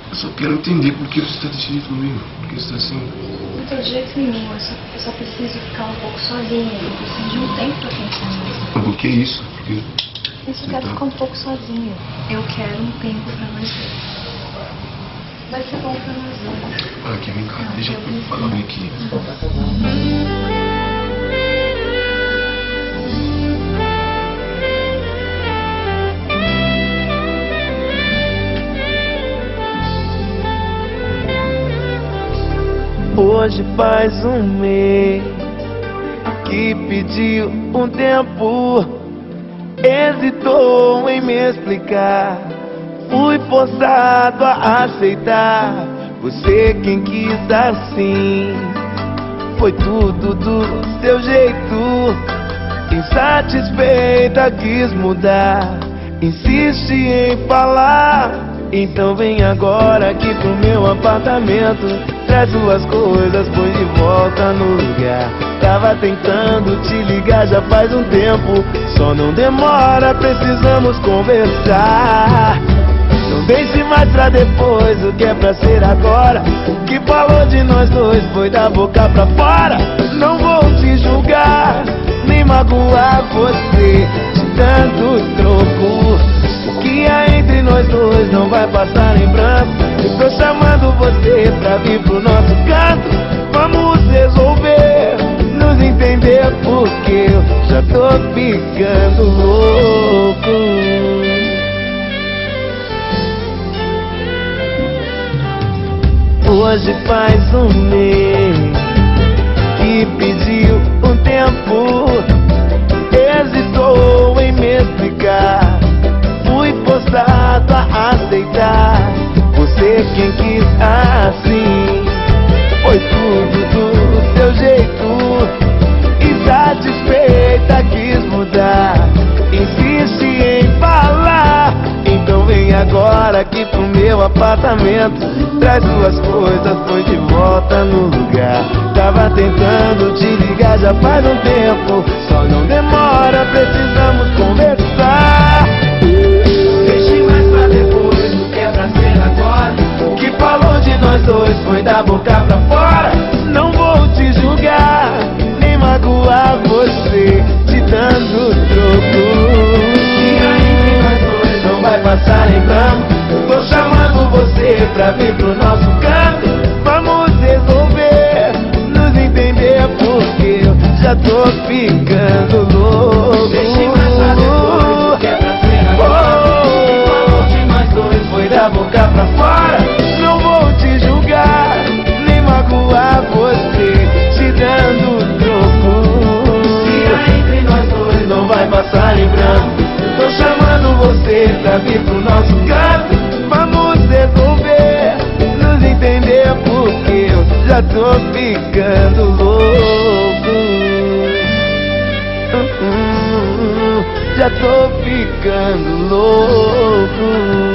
Eu só quero entender por que você está decidido comigo. Por que você está assim? Não tô de jeito nenhum. Eu só preciso ficar um pouco sozinha. Eu preciso de um tempo pra pensar nisso. Mas por que isso? Porque Eu só quero ficar um pouco sozinha. Eu quero um tempo pra nós dois. Vai ser bom pra nós dois. Olha aqui, vem cá. Deixa eu falar bem aqui. Hoje faz um mês que pediu um tempo, hesitou em me explicar. Fui forçado a aceitar. Você quem quis assim. Foi tudo do seu jeito. Insatisfeita quis mudar. Insiste em falar. Então vem agora aqui pro meu apartamento. Traz suas coisas, põe de volta no lugar. Tava tentando te ligar já faz um tempo. Só não demora, precisamos conversar. Não deixe mais pra depois o que é pra ser agora. O que falou de nós dois foi da boca pra fora. Não vou te julgar, nem magoar você de tanto troco. O que há entre nós dois não vai passar em branco. Eu tô chamando você pra vir pro nosso canto. Vamos resolver, nos entender, porque eu já tô ficando louco. Hoje faz um mês que pediu um tempo, hesitou em me explicar. Fui forçado a aceitar. Você quem quis assim. Foi tudo do seu jeito. Insatisfeita quis mudar. Insiste em falar. Então vem agora aqui pro meu apartamento. Traz suas coisas, põe de volta no lugar. Tava tentando te ligar já faz um tempo. Só não demora, precisamos conversar. Deixe mais pra depois o que é pra ser agora. O que falou de nós dois foi da boca pra fora. Não vou te julgar, nem magoar você te dando troco. E aí nós dois não vai passar em branco. Tô chamando você pra vir pro nosso canto. Vamos resolver, nos entender, porque eu já tô ficando louco. Deixe mais pra depois o que é pra ser agora. O que falou de nós dois foi da boca pra fora. Não vou te julgar, nem magoar você te dando troco. Se há entre nós dois não vai passar em branco. Tô chamando você pra vir pro nosso canto. Vamos resolver, nos entender, porque eu já tô ficando louco. Já tô ficando louco.